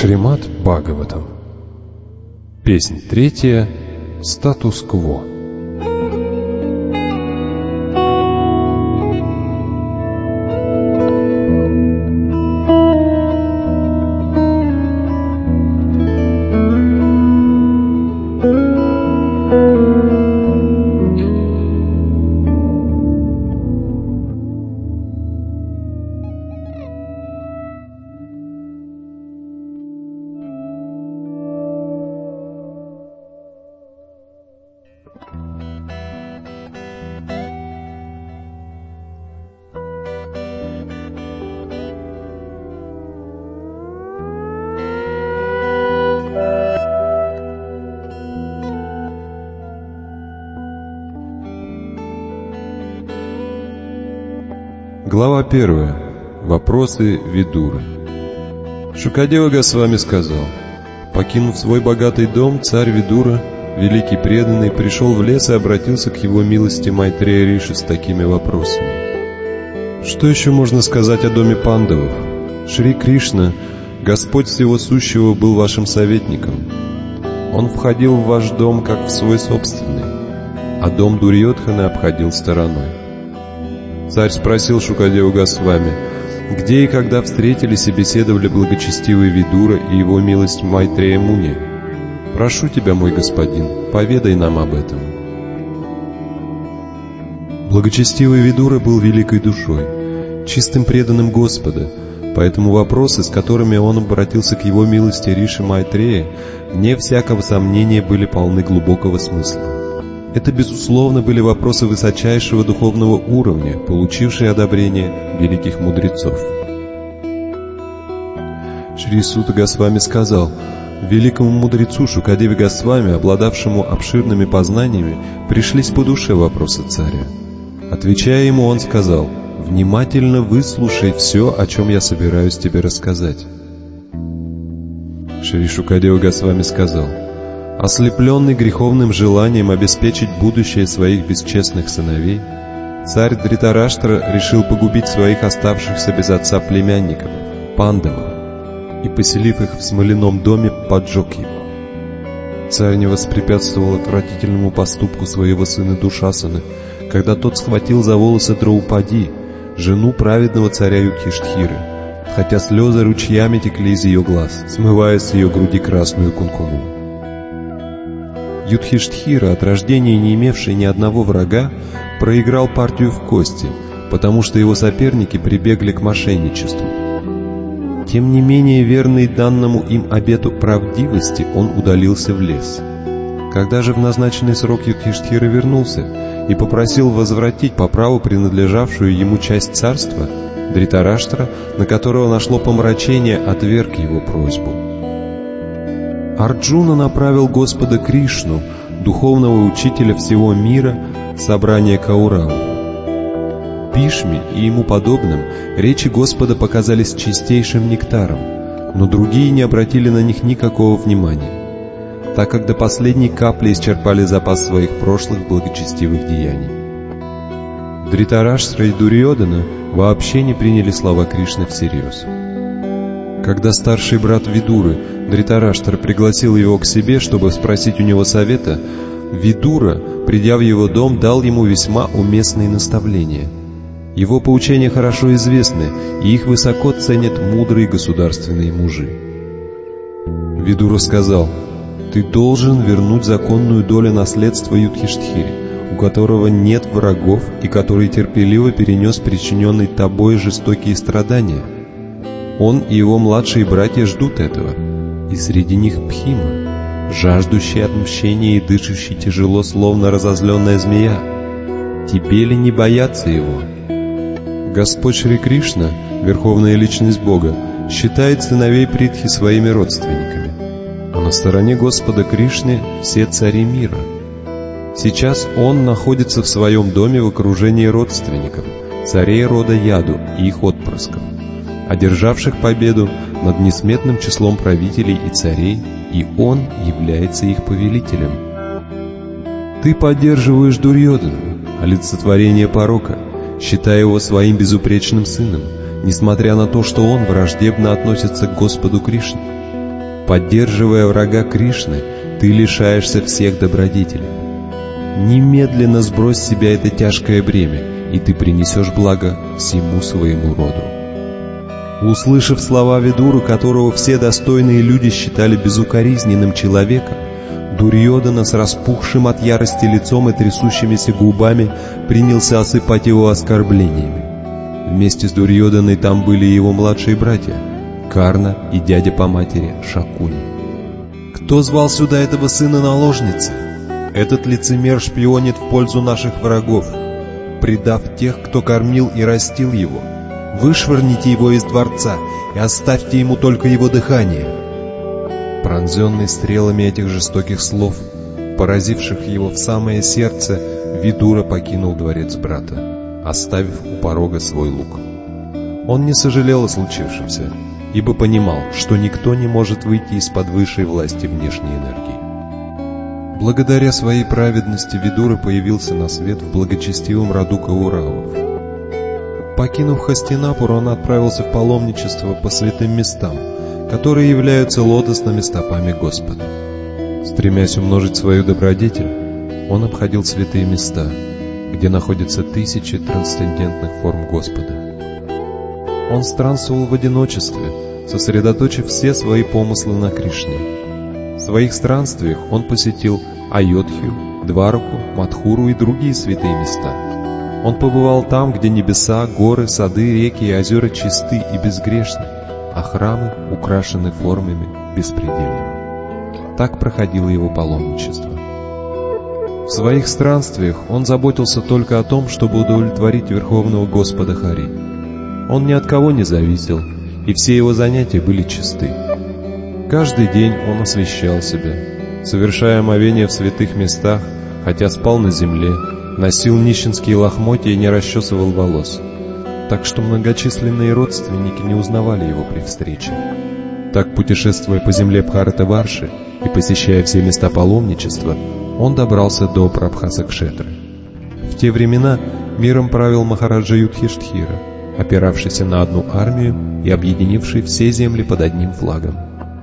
Шримад Бхагаватам. Песнь 3. Статус-кво. Глава 1. Вопросы Видуры. Шукадева Госвами сказал: покинув свой богатый дом, царь Видура, великий преданный, пришел в лес и обратился к его милости Майтрея Риши с такими вопросами. Что еще можно сказать о доме Пандавов? Шри Кришна, Господь всего сущего, был вашим советником. Он входил в ваш дом как в свой собственный, а дом Дурьодханы обходил стороной. Царь спросил Шукадеву Госвами, где и когда встретились и беседовали благочестивый Видура и его милость Майтрея Муни. Прошу тебя, мой господин, поведай нам об этом. Благочестивый Видура был великой душой, чистым преданным Господа, поэтому вопросы, с которыми он обратился к его милости Риши Майтрея, вне всякого сомнения были полны глубокого смысла. Это, безусловно, были вопросы высочайшего духовного уровня, получившие одобрение великих мудрецов. Шри Сута Госвами сказал: великому мудрецу Шукадеве Госвами, обладавшему обширными познаниями, пришлись по душе вопросы царя. Отвечая ему, он сказал: внимательно выслушай все, о чем я собираюсь тебе рассказать. Шри Шукадева Госвами сказал: ослепленный греховным желанием обеспечить будущее своих бесчестных сыновей, царь Дритараштра решил погубить своих оставшихся без отца племянников, Пандавов, и, поселив их в смоляном доме, поджег его. Царь не воспрепятствовал отвратительному поступку своего сына Душасаны, когда тот схватил за волосы Драупади, жену праведного царя Юдхиштхиры, хотя слезы ручьями текли из ее глаз, смывая с ее груди красную кункуму. Юдхиштхира, от рождения не имевший ни одного врага, проиграл партию в кости, потому что его соперники прибегли к мошенничеству. Тем не менее, верный данному им обету правдивости, он удалился в лес. Когда же в назначенный срок Юдхиштхира вернулся и попросил возвратить по праву принадлежавшую ему часть царства, Дритараштра, на которого нашло помрачение, отверг его просьбу. Арджуна направил Господа Кришну, духовного учителя всего мира, в собрание Каураву. Бхишме и ему подобным речи Господа показались чистейшим нектаром, но другие не обратили на них никакого внимания, так как до последней капли исчерпали запас своих прошлых благочестивых деяний. Дритараштра и Дурьодана вообще не приняли слова Кришны всерьез. Когда старший брат Видуры, Дритараштра, пригласил его к себе, чтобы спросить у него совета, Видура, придя в его дом, дал ему весьма уместные наставления. Его поучения хорошо известны, и их высоко ценят мудрые государственные мужи. Видура сказал: «Ты должен вернуть законную долю наследства Юдхиштхире, у которого нет врагов и который терпеливо перенес причиненные тобой жестокие страдания. Он и его младшие братья ждут этого, и среди них Бхима, жаждущий отмщения и дышащий тяжело, словно разозленная змея. Тебе ли не бояться его?» Господь Шри Кришна, Верховная Личность Бога, считает сыновей Притхи своими родственниками, а на стороне Господа Кришны все цари мира. Сейчас он находится в своем доме в окружении родственников, царей рода Яду и их отпрысков, одержавших победу над несметным числом правителей и царей, и он является их повелителем. Ты поддерживаешь Дурьодана, олицетворение порока, считая его своим безупречным сыном, несмотря на то, что он враждебно относится к Господу Кришне. Поддерживая врага Кришны, ты лишаешься всех добродетелей. Немедленно сбрось с себя это тяжкое бремя, и ты принесешь благо всему своему роду. Услышав слова Видуры, которого все достойные люди считали безукоризненным человеком, Дурьодана с распухшим от ярости лицом и трясущимися губами принялся осыпать его оскорблениями. Вместе с Дурьоданой там были и его младшие братья Карна и дядя по матери Шакуни. «Кто звал сюда этого сына наложницы? Этот лицемер шпионит в пользу наших врагов, предав тех, кто кормил и растил его. Вышвырните его из дворца и оставьте ему только его дыхание». Пронзенный стрелами этих жестоких слов, поразивших его в самое сердце, Видура покинул дворец брата, оставив у порога свой лук. Он не сожалел о случившемся, ибо понимал, что никто не может выйти из-под высшей власти внешней энергии. Благодаря своей праведности Видура появился на свет в благочестивом роду Кауравов. Покинув Хастинапур, он отправился в паломничество по святым местам, которые являются лотосными стопами Господа. Стремясь умножить свою добродетель, он обходил святые места, где находятся тысячи трансцендентных форм Господа. Он странствовал в одиночестве, сосредоточив все свои помыслы на Кришне. В своих странствиях он посетил Айодхью, Двараку, Мадхуру и другие святые места. Он побывал там, где небеса, горы, сады, реки и озера чисты и безгрешны, а храмы украшены формами беспредельными. Так проходило его паломничество. В своих странствиях он заботился только о том, чтобы удовлетворить Верховного Господа Хари. Он ни от кого не зависел, и все его занятия были чисты. Каждый день он освящал себя, совершая омовения в святых местах, хотя спал на земле, носил нищенские лохмотья и не расчесывал волос, так что многочисленные родственники не узнавали его при встрече. Так, путешествуя по земле Бхаратаварши и посещая все места паломничества, он добрался до Прабхасакшетры. В те времена миром правил Махараджа Юдхиштхира, опиравшийся на одну армию и объединивший все земли под одним флагом.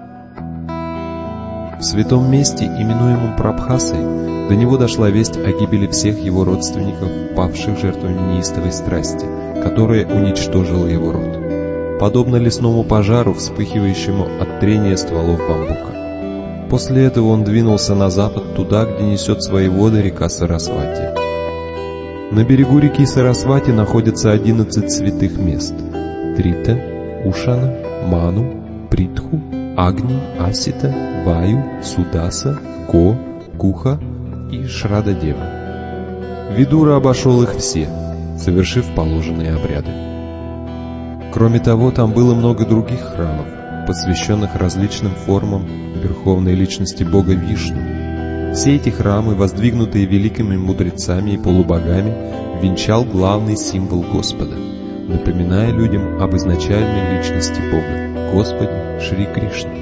В святом месте, именуемом Прабхасой, до него дошла весть о гибели всех его родственников, павших жертвами неистовой страсти, которая уничтожила его род, подобно лесному пожару, вспыхивающему от трения стволов бамбука. После этого он двинулся на запад, туда, где несет свои воды река Сарасвати. На берегу реки Сарасвати находятся 11 святых мест: Трита, Ушана, Ману, Притху, Агни, Асита, Ваю, Судаса, Го, Куха и Шрададева. Видура обошел их все, совершив положенные обряды. Кроме того, там было много других храмов, посвященных различным формам Верховной Личности Бога Вишну. Все эти храмы, воздвигнутые великими мудрецами и полубогами, венчал главный символ Господа, напоминая людям об изначальной личности Бога, Господе Шри Кришне.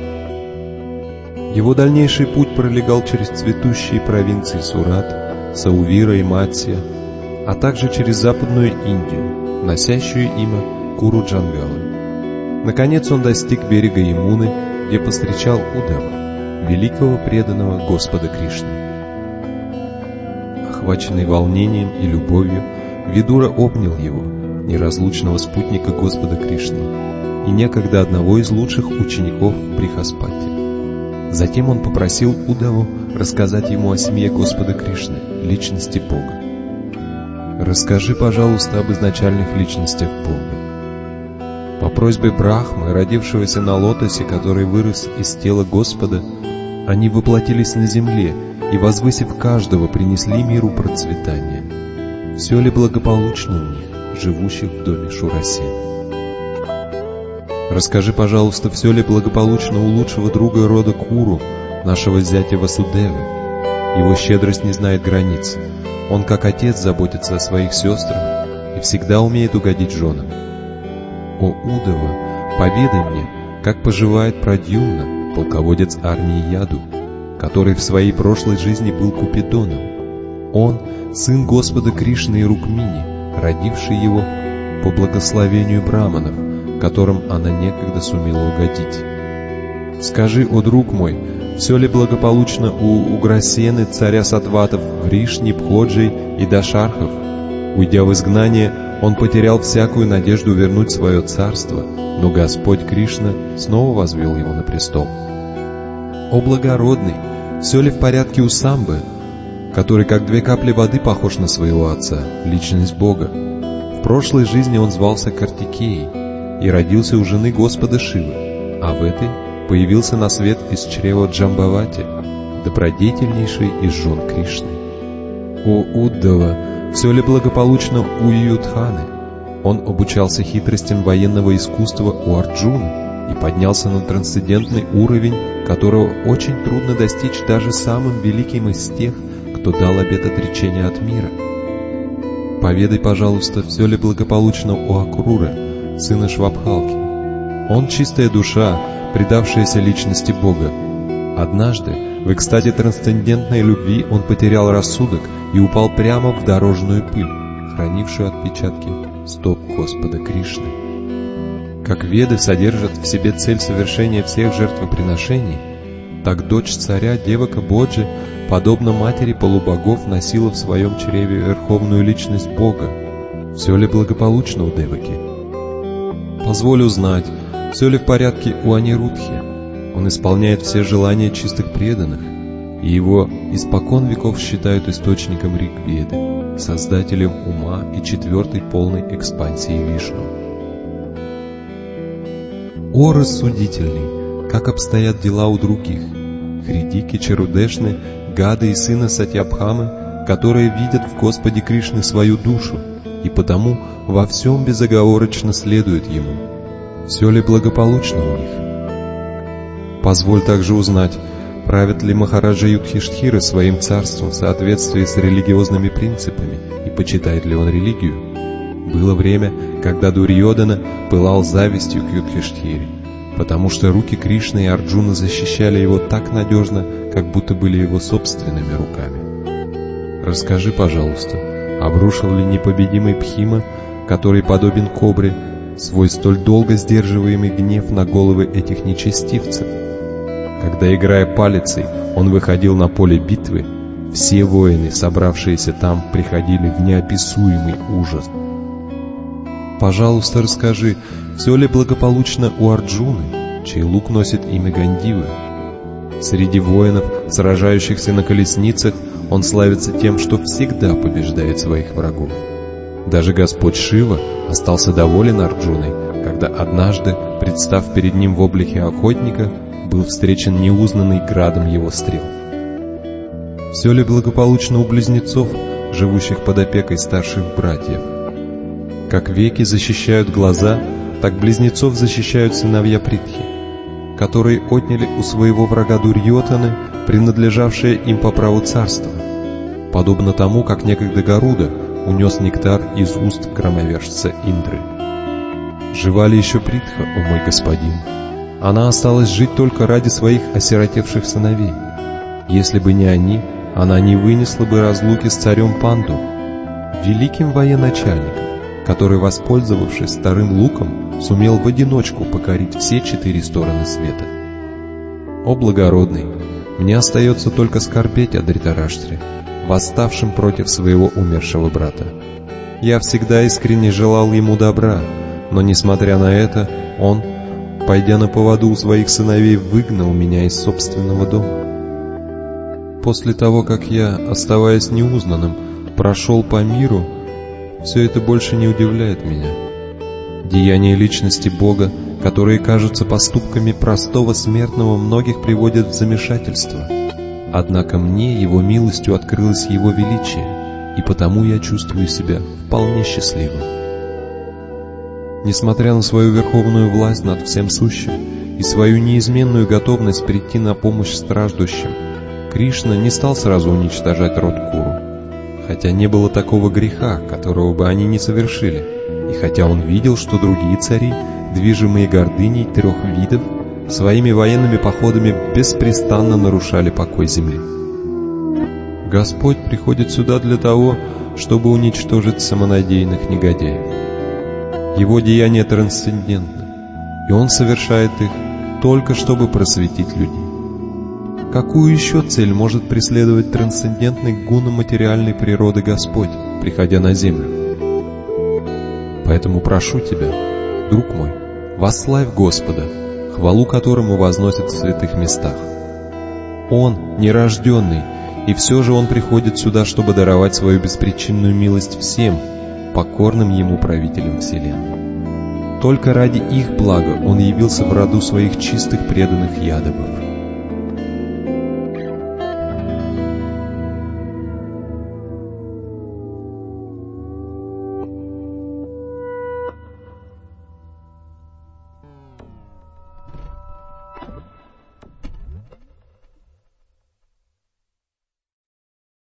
Его дальнейший путь пролегал через цветущие провинции Сурат, Саувира и Матсия, а также через Западную Индию, носящую имя Куру-Джангала. Наконец он достиг берега Ямуны, где повстречал Удава, великого преданного Господа Кришны. Охваченный волнением и любовью, Видура обнял его, неразлучного спутника Господа Кришны, и некогда одного из лучших учеников Брихаспати. Затем он попросил Удаву рассказать ему о семье Господа Кришны, личности Бога. «Расскажи, пожалуйста, об изначальных личностях Бога». По просьбе Брахмы, родившегося на лотосе, который вырос из тела Господа, они воплотились на земле и, возвысив каждого, принесли миру процветание. Все ли благополучно у них, живущих в доме Шурасена? Расскажи, пожалуйста, все ли благополучно у лучшего друга рода Куру, нашего зятя Васудевы. Его щедрость не знает границ. Он, как отец, заботится о своих сестрах и всегда умеет угодить женам. О, Удава, поведай мне, как поживает Прадьюмна, полководец армии Яду, который в своей прошлой жизни был Купидоном. Он — сын Господа Кришны и Рукмини, родивший его по благословению браманов, которым она некогда сумела угодить. Скажи, о друг мой, все ли благополучно у Уграсены, царя Сатватов, Гришни, Бходжей и Дашархов? Уйдя в изгнание, он потерял всякую надежду вернуть свое царство, но Господь Кришна снова возвел его на престол. О благородный, все ли в порядке у Самбы, который как 2 капли воды похож на своего отца, личность Бога? В прошлой жизни он звался Картикеей и родился у жены Господа Шивы, а в этой появился на свет из чрева Джамбавати, добродетельнейший из жен Кришны. О Уддава, все ли благополучно у Юдханы? Он обучался хитростям военного искусства у Арджуны и поднялся на трансцендентный уровень, которого очень трудно достичь даже самым великим из тех, кто дал обет отречения от мира. Поведай, пожалуйста, все ли благополучно у Акрура, сына Швабхалки. Он чистая душа, предавшаяся личности Бога. Однажды, в экстазе трансцендентной любви, он потерял рассудок и упал прямо в дорожную пыль, хранившую отпечатки стоп Господа Кришны. Как Веды содержат в себе цель совершения всех жертвоприношений, так дочь царя Девака Боджи, подобно матери полубогов, носила в своем чреве верховную личность Бога. Все ли благополучно у Деваки? Позволь узнать, все ли в порядке у Анирудхи. Он исполняет все желания чистых преданных, и его испокон веков считают источником Ригведы, создателем ума и 4-й полной экспансии Вишну. О рассудительный, как обстоят дела у других, Хридики, Чарудешны, Гады и сына Сатьябхамы, которые видят в Господе Кришне свою душу, и потому во всем безоговорочно следуют Ему. Все ли благополучно у них? Позволь также узнать, правит ли Махараджа Юдхиштхира своим царством в соответствии с религиозными принципами и почитает ли он религию. Было время, когда Дурьодана пылал завистью к Юдхиштхире, потому что руки Кришны и Арджуна защищали его так надежно, как будто были его собственными руками. Расскажи, пожалуйста, обрушил ли непобедимый Пхима, который подобен кобре, свой столь долго сдерживаемый гнев на головы этих нечестивцев? Когда, играя палицей, он выходил на поле битвы, все воины, собравшиеся там, приходили в неописуемый ужас. Пожалуйста, расскажи, все ли благополучно у Арджуны, чей лук носит имя Гандивы? Среди воинов, сражающихся на колесницах, он славится тем, что всегда побеждает своих врагов. Даже Господь Шива остался доволен Арджуной, когда однажды, представ перед ним в облике охотника, был встречен неузнанный градом его стрел. Все ли благополучно у близнецов, живущих под опекой старших братьев? Как веки защищают глаза, так близнецов защищают сыновья Притхи, которые отняли у своего врага Дурьотаны, принадлежавшее им по праву царства, подобно тому, как некогда Гаруда унес нектар из уст громовержца Индры. Жива ли еще Притха, о мой господин? Она осталась жить только ради своих осиротевших сыновей. Если бы не они, она не вынесла бы разлуки с царем Панду, великим военачальником, который, воспользовавшись старым луком, сумел в одиночку покорить все 4 стороны света. О благородный, мне остается только скорбеть о Дритараштре, восставшем против своего умершего брата. Я всегда искренне желал ему добра, но, несмотря на это, он, пойдя на поводу у своих сыновей, выгнал меня из собственного дома. После того, как я, оставаясь неузнанным, прошел по миру, все это больше не удивляет меня. Деяния личности Бога, которые кажутся поступками простого смертного, многих приводят в замешательство. Однако мне Его милостью открылось Его величие, и потому я чувствую себя вполне счастливым. Несмотря на свою верховную власть над всем сущим и свою неизменную готовность прийти на помощь страждущим, Кришна не стал сразу уничтожать род Куру, хотя не было такого греха, которого бы они не совершили, и хотя он видел, что другие цари, движимые гордыней 3 видов, своими военными походами беспрестанно нарушали покой земли. Господь приходит сюда для того, чтобы уничтожить самонадеянных негодяев. Его деяния трансцендентны, и Он совершает их только чтобы просветить людей. Какую еще цель может преследовать трансцендентный гуна материальной природы Господь, приходя на землю? Поэтому прошу тебя, друг мой, восславь Господа, хвалу которому возносят в святых местах. Он нерожденный, и все же Он приходит сюда, чтобы даровать свою беспричинную милость всем, покорным Ему правителям вселенной. Только ради их блага Он явился в роду своих чистых преданных ядобов.